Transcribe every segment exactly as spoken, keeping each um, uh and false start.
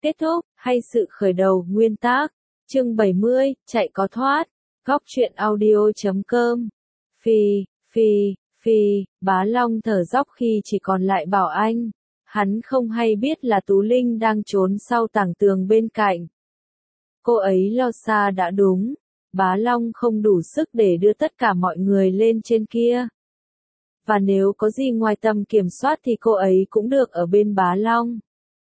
Kết thúc, hay sự khởi đầu, nguyên tác. Chương bảy mươi, chạy có thoát. Góc truyện audio.com. Phi, phi, phi, Bá Long thở dốc khi chỉ còn lại Bảo Anh. Hắn không hay biết là Tú Linh đang trốn sau tảng tường bên cạnh. Cô ấy lo xa đã đúng. Bá Long không đủ sức để đưa tất cả mọi người lên trên kia. Và nếu có gì ngoài tầm kiểm soát thì cô ấy cũng được ở bên Bá Long.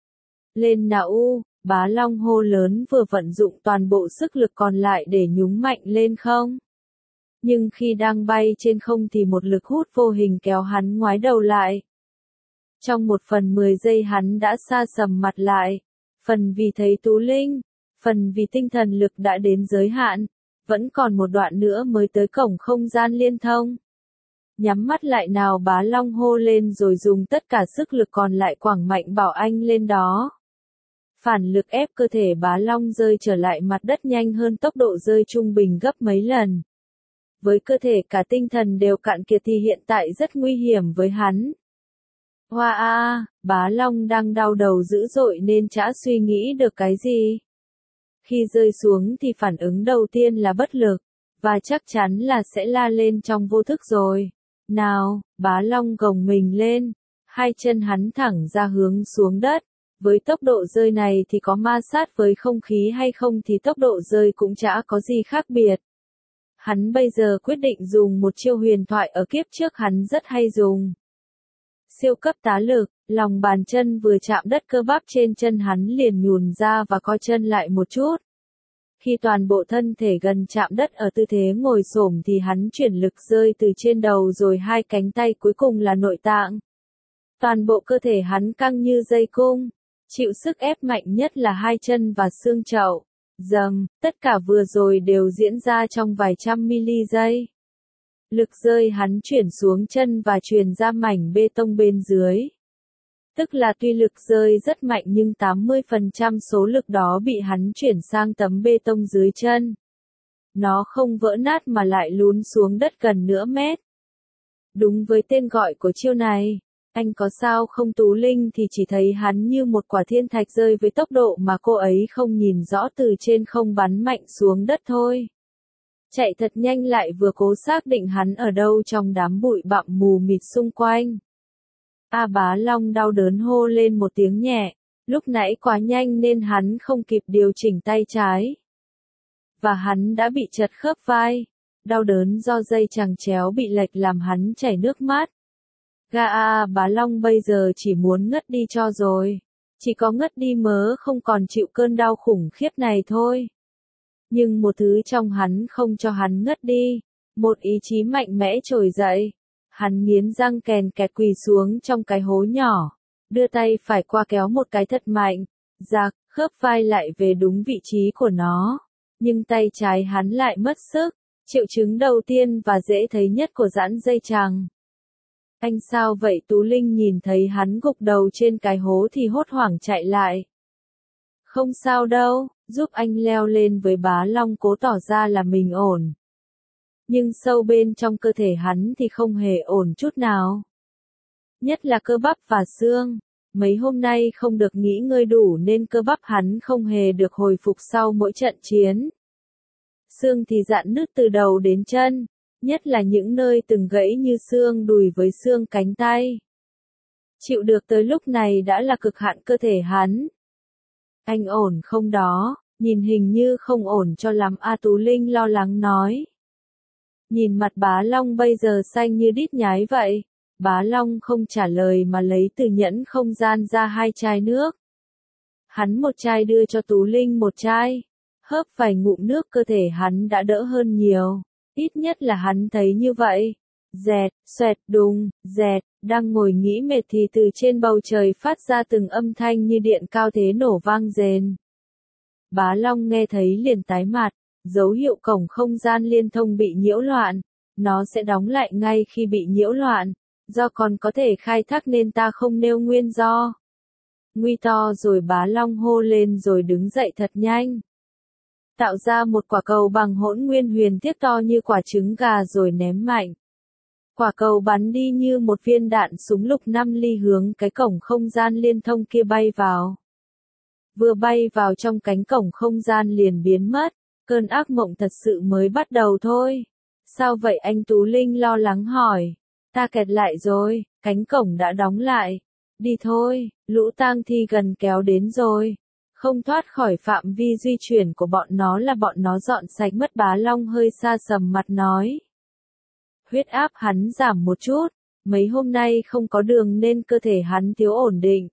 Lên nào u, Bá Long hô lớn vừa vận dụng toàn bộ sức lực còn lại để nhúng mạnh lên không. Nhưng khi đang bay trên không thì một lực hút vô hình kéo hắn ngoái đầu lại. Trong một phần mười giây hắn đã sa sầm mặt lại. Phần vì thấy Tú Linh, phần vì tinh thần lực đã đến giới hạn, vẫn còn một đoạn nữa mới tới cổng không gian liên thông. Nhắm mắt lại nào, Bá Long hô lên rồi dùng tất cả sức lực còn lại quẳng mạnh Bảo Anh lên đó. Phản lực ép cơ thể Bá Long rơi trở lại mặt đất nhanh hơn tốc độ rơi trung bình gấp mấy lần. Với cơ thể cả tinh thần đều cạn kiệt thì hiện tại rất nguy hiểm với hắn. Hoa a, Bá Long đang đau đầu dữ dội nên chả suy nghĩ được cái gì. Khi rơi xuống thì phản ứng đầu tiên là bất lực, và chắc chắn là sẽ la lên trong vô thức rồi. Nào, Bá Long gồng mình lên, hai chân hắn thẳng ra hướng xuống đất. Với tốc độ rơi này thì có ma sát với không khí hay không thì tốc độ rơi cũng chả có gì khác biệt. Hắn bây giờ quyết định dùng một chiêu huyền thoại ở kiếp trước hắn rất hay dùng. Siêu cấp tá lực, lòng bàn chân vừa chạm đất cơ bắp trên chân hắn liền nhùn ra và co chân lại một chút. Khi toàn bộ thân thể gần chạm đất ở tư thế ngồi xổm thì hắn chuyển lực rơi từ trên đầu rồi hai cánh tay cuối cùng là nội tạng. Toàn bộ cơ thể hắn căng như dây cung, chịu sức ép mạnh nhất là hai chân và xương chậu. Dầm, tất cả vừa rồi đều diễn ra trong vài trăm mili giây. Lực rơi hắn chuyển xuống chân và truyền ra mảnh bê tông bên dưới. Tức là tuy lực rơi rất mạnh nhưng tám mươi phần trăm số lực đó bị hắn chuyển sang tấm bê tông dưới chân. Nó không vỡ nát mà lại lún xuống đất gần nửa mét. Đúng với tên gọi của chiêu này, anh có sao không? Tú Linh thì chỉ thấy hắn như một quả thiên thạch rơi với tốc độ mà cô ấy không nhìn rõ từ trên không bắn mạnh xuống đất thôi. Chạy thật nhanh lại vừa cố xác định hắn ở đâu trong đám bụi bặm mù mịt xung quanh. A Bá Long đau đớn hô lên một tiếng nhẹ, lúc nãy quá nhanh nên hắn không kịp điều chỉnh tay trái. Và hắn đã bị trật khớp vai, đau đớn do dây chằng chéo bị lệch làm hắn chảy nước mắt. Ga a Bá Long bây giờ chỉ muốn ngất đi cho rồi. Chỉ có ngất đi mớ không còn chịu cơn đau khủng khiếp này thôi. Nhưng một thứ trong hắn không cho hắn ngất đi. Một ý chí mạnh mẽ trồi dậy. Hắn nghiến răng kèn kẹt quỳ xuống trong cái hố nhỏ. Đưa tay phải qua kéo một cái thật mạnh. Rạc, khớp vai lại về đúng vị trí của nó. Nhưng tay trái hắn lại mất sức. Triệu chứng đầu tiên và dễ thấy nhất của giãn dây chằng. Anh sao vậy? Tú Linh nhìn thấy hắn gục đầu trên cái hố thì hốt hoảng chạy lại. Không sao đâu, giúp anh leo lên với Bá Long cố tỏ ra là mình ổn. Nhưng sâu bên trong cơ thể hắn thì không hề ổn chút nào. Nhất là cơ bắp và xương. Mấy hôm nay không được nghỉ ngơi đủ nên cơ bắp hắn không hề được hồi phục sau mỗi trận chiến. Xương thì rạn nứt từ đầu đến chân. Nhất là những nơi từng gãy như xương đùi với xương cánh tay. Chịu được tới lúc này đã là cực hạn cơ thể hắn. Anh ổn không đó? Nhìn hình như không ổn cho lắm. A Tú Linh lo lắng nói. Nhìn mặt Bá Long bây giờ xanh như đít nhái vậy. Bá Long không trả lời mà lấy từ nhẫn không gian ra hai chai nước. Hắn một chai đưa cho Tú Linh một chai. Hớp vài ngụm nước cơ thể hắn đã đỡ hơn nhiều. Ít nhất là hắn thấy như vậy. Dẹt, xoẹt, đùng, dẹt, đang ngồi nghĩ mệt thì từ trên bầu trời phát ra từng âm thanh như điện cao thế nổ vang rền. Bá Long nghe thấy liền tái mặt, dấu hiệu cổng không gian liên thông bị nhiễu loạn. Nó sẽ đóng lại ngay khi bị nhiễu loạn. Do còn có thể khai thác nên ta không nêu nguyên do. Nguy to rồi. Bá Long hô lên rồi đứng dậy thật nhanh. Tạo ra một quả cầu bằng hỗn nguyên huyền thiết to như quả trứng gà rồi ném mạnh. Quả cầu bắn đi như một viên đạn súng lục năm ly hướng cái cổng không gian liên thông kia bay vào. vừa bay vào trong cánh cổng không gian liền biến mất, cơn ác mộng thật sự mới bắt đầu thôi. Sao vậy anh Tú Linh lo lắng hỏi. Ta kẹt lại rồi, cánh cổng đã đóng lại. Đi thôi, lũ tang thi gần kéo đến rồi. Không thoát khỏi phạm vi di chuyển của bọn nó là bọn nó dọn sạch mất. Bá Long hơi xa sầm mặt nói. Huyết áp hắn giảm một chút, mấy hôm nay không có đường nên cơ thể hắn thiếu ổn định.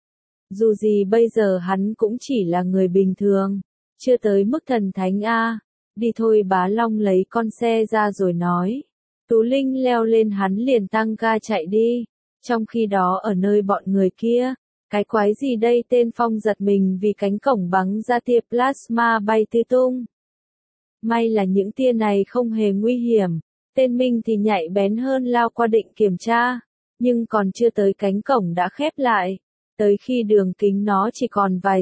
Dù gì bây giờ hắn cũng chỉ là người bình thường, chưa tới mức thần thánh a. Đi thôi, Bá Long lấy con xe ra rồi nói. Tú Linh leo lên hắn liền tăng ga chạy đi. Trong khi đó ở nơi bọn người kia, cái quái gì đây, tên Phong giật mình vì cánh cổng bắn ra tia plasma bay tứ tung. May là những tia này không hề nguy hiểm. Tên Minh thì nhạy bén hơn lao qua định kiểm tra, nhưng còn chưa tới cánh cổng đã khép lại. Tới khi đường kính nó chỉ còn vài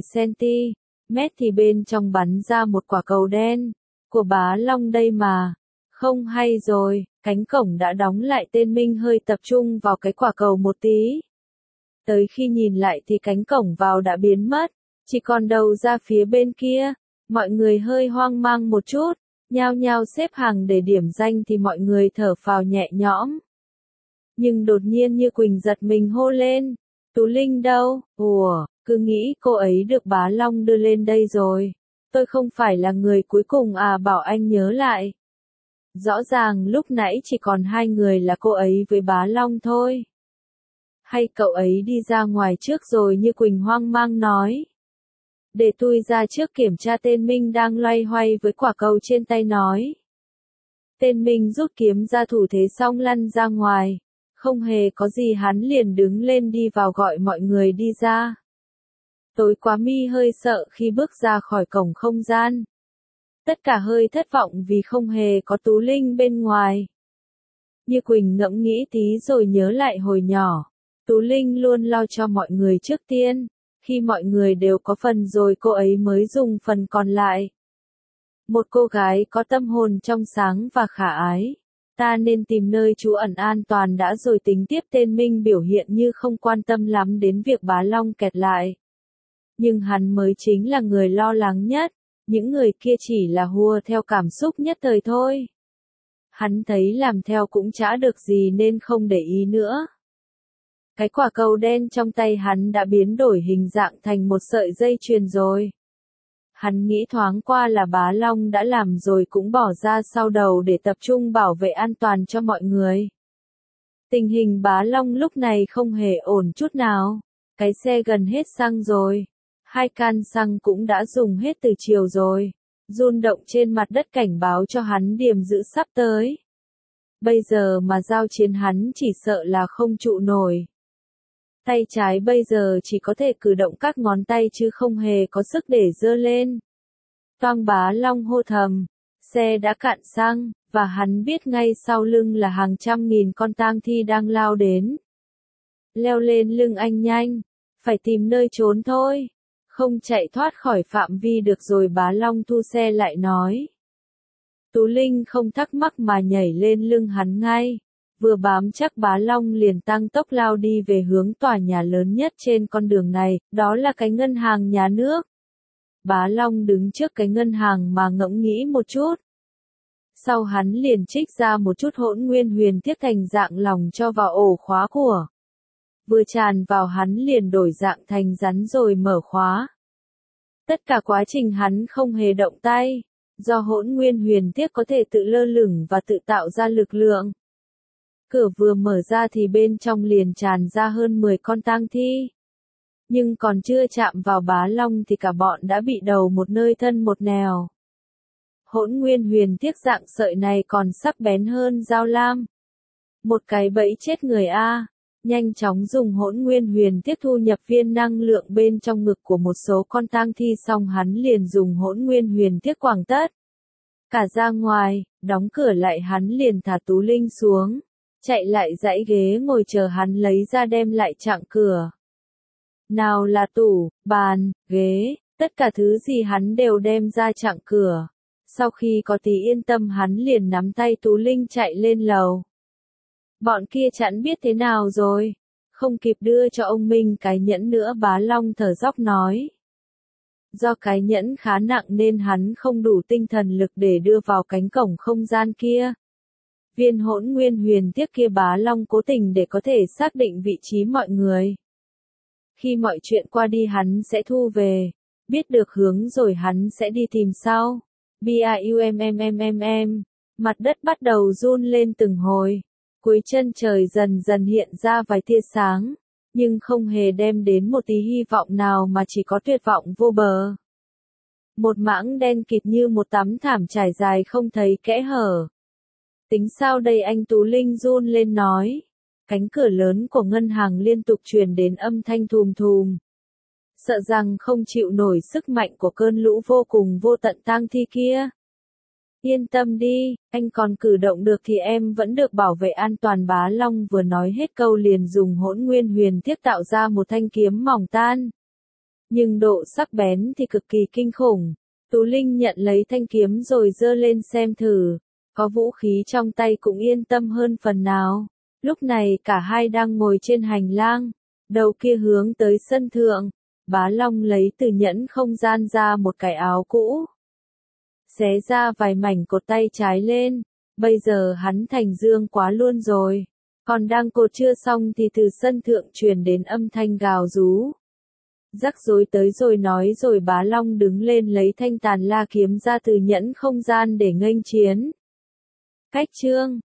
cm thì bên trong bắn ra một quả cầu đen. Của Bá Long đây mà. Không hay rồi, cánh cổng đã đóng lại. Tên Minh hơi tập trung vào cái quả cầu một tí. Tới khi nhìn lại thì cánh cổng vào đã biến mất, chỉ còn đầu ra phía bên kia. Mọi người hơi hoang mang một chút, nhao nhao xếp hàng để điểm danh thì mọi người thở phào nhẹ nhõm. Nhưng đột nhiên Như Quỳnh giật mình hô lên. Tú Linh đâu? Ủa, cứ nghĩ cô ấy được Bá Long đưa lên đây rồi. Tôi không phải là người cuối cùng à, bảo anh nhớ lại. Rõ ràng lúc nãy chỉ còn hai người là cô ấy với Bá Long thôi. Hay cậu ấy đi ra ngoài trước rồi? Như Quỳnh hoang mang nói. Để tôi ra trước kiểm tra. Tên Minh đang loay hoay với quả cầu trên tay nói. Tên Minh rút kiếm ra thủ thế xong lăn ra ngoài. Không hề có gì hắn liền đứng lên đi vào gọi mọi người đi ra. Tối quá mi hơi sợ khi bước ra khỏi cổng không gian. Tất cả hơi thất vọng vì không hề có Tú Linh bên ngoài. Như Quỳnh ngẫm nghĩ tí rồi nhớ lại hồi nhỏ. Tú Linh luôn lo cho mọi người trước tiên. Khi mọi người đều có phần rồi cô ấy mới dùng phần còn lại. Một cô gái có tâm hồn trong sáng và khả ái. Ta nên tìm nơi trú ẩn an toàn đã rồi tính tiếp. Tên Minh biểu hiện như không quan tâm lắm đến việc Bá Long kẹt lại. Nhưng hắn mới chính là người lo lắng nhất. Những người kia chỉ là hùa theo cảm xúc nhất thời thôi. Hắn thấy làm theo cũng chả được gì nên không để ý nữa. Cái quả cầu đen trong tay hắn đã biến đổi hình dạng thành một sợi dây chuyền rồi. Hắn nghĩ thoáng qua là Bá Long đã làm rồi cũng bỏ ra sau đầu để tập trung bảo vệ an toàn cho mọi người. Tình hình Bá Long lúc này không hề ổn chút nào. Cái xe gần hết xăng rồi. Hai can xăng cũng đã dùng hết từ chiều rồi. Rung động trên mặt đất cảnh báo cho hắn điểm giữ sắp tới. Bây giờ mà giao chiến hắn chỉ sợ là không trụ nổi. Tay trái bây giờ chỉ có thể cử động các ngón tay chứ không hề có sức để giơ lên. Toang Bá Long hô thầm. Xe đã cạn xăng, và hắn biết ngay sau lưng là hàng trăm nghìn con tang thi đang lao đến. Leo lên lưng anh nhanh. Phải tìm nơi trốn thôi. Không chạy thoát khỏi phạm vi được rồi. Bá Long thu xe lại nói. Tú Linh không thắc mắc mà nhảy lên lưng hắn ngay. Vừa bám chắc Bá Long liền tăng tốc lao đi về hướng tòa nhà lớn nhất trên con đường này, đó là cái ngân hàng nhà nước. Bá Long đứng trước cái ngân hàng mà ngẫm nghĩ một chút. Sau hắn liền trích ra một chút hỗn nguyên huyền thiết thành dạng lòng cho vào ổ khóa của. Vừa tràn vào hắn liền đổi dạng thành rắn rồi mở khóa. Tất cả quá trình hắn không hề động tay, do hỗn nguyên huyền thiết có thể tự lơ lửng và tự tạo ra lực lượng. Cửa vừa mở ra thì bên trong liền tràn ra hơn mười con tang thi. Nhưng còn chưa chạm vào Bá Long thì cả bọn đã bị đầu một nơi thân một nẻo. Hỗn nguyên huyền thiết dạng sợi này còn sắc bén hơn dao lam. Một cái bẫy chết người a. Nhanh chóng dùng hỗn nguyên huyền thiết thu nhập viên năng lượng bên trong ngực của một số con tang thi xong hắn liền dùng hỗn nguyên huyền thiết quẳng tất cả ra ngoài, đóng cửa lại hắn liền thả Tú Linh xuống. Chạy lại dãy ghế ngồi chờ hắn lấy ra đem lại chặn cửa. Nào là tủ, bàn, ghế, tất cả thứ gì hắn đều đem ra chặn cửa. Sau khi có tí yên tâm hắn liền nắm tay Tú Linh chạy lên lầu. Bọn kia chẳng biết thế nào rồi. Không kịp đưa cho ông Minh cái nhẫn nữa. Bá Long thở dốc nói. Do cái nhẫn khá nặng nên hắn không đủ tinh thần lực để đưa vào cánh cổng không gian kia. Viên hỗn nguyên huyền tiếc kia Bá Long cố tình để có thể xác định vị trí mọi người. Khi mọi chuyện qua đi hắn sẽ thu về, biết được hướng rồi hắn sẽ đi tìm sau. BIUMMMM, mặt đất bắt đầu run lên từng hồi. Cuối chân trời dần dần hiện ra vài tia sáng, nhưng không hề đem đến một tí hy vọng nào mà chỉ có tuyệt vọng vô bờ. Một mảng đen kịt như một tấm thảm trải dài không thấy kẽ hở. Tính sao đây anh Tú Linh run lên nói. Cánh cửa lớn của ngân hàng liên tục truyền đến âm thanh thùm thùm. Sợ rằng không chịu nổi sức mạnh của cơn lũ vô cùng vô tận tang thi kia. Yên tâm đi, anh còn cử động được thì em vẫn được bảo vệ an toàn. Bá Long vừa nói hết câu liền dùng hỗn nguyên huyền thiết tạo ra một thanh kiếm mỏng tan. Nhưng độ sắc bén thì cực kỳ kinh khủng. Tú Linh nhận lấy thanh kiếm rồi giơ lên xem thử. Có vũ khí trong tay cũng yên tâm hơn phần nào. Lúc này cả hai đang ngồi trên hành lang. Đầu kia hướng tới sân thượng. Bá Long lấy từ nhẫn không gian ra một cái áo cũ. Xé ra vài mảnh cột tay trái lên. Bây giờ hắn thành dương quá luôn rồi. Còn đang cột chưa xong thì từ sân thượng truyền đến âm thanh gào rú. Rắc rối tới rồi nói rồi Bá Long đứng lên lấy thanh tàn la kiếm ra từ nhẫn không gian để nghênh chiến. Cách chương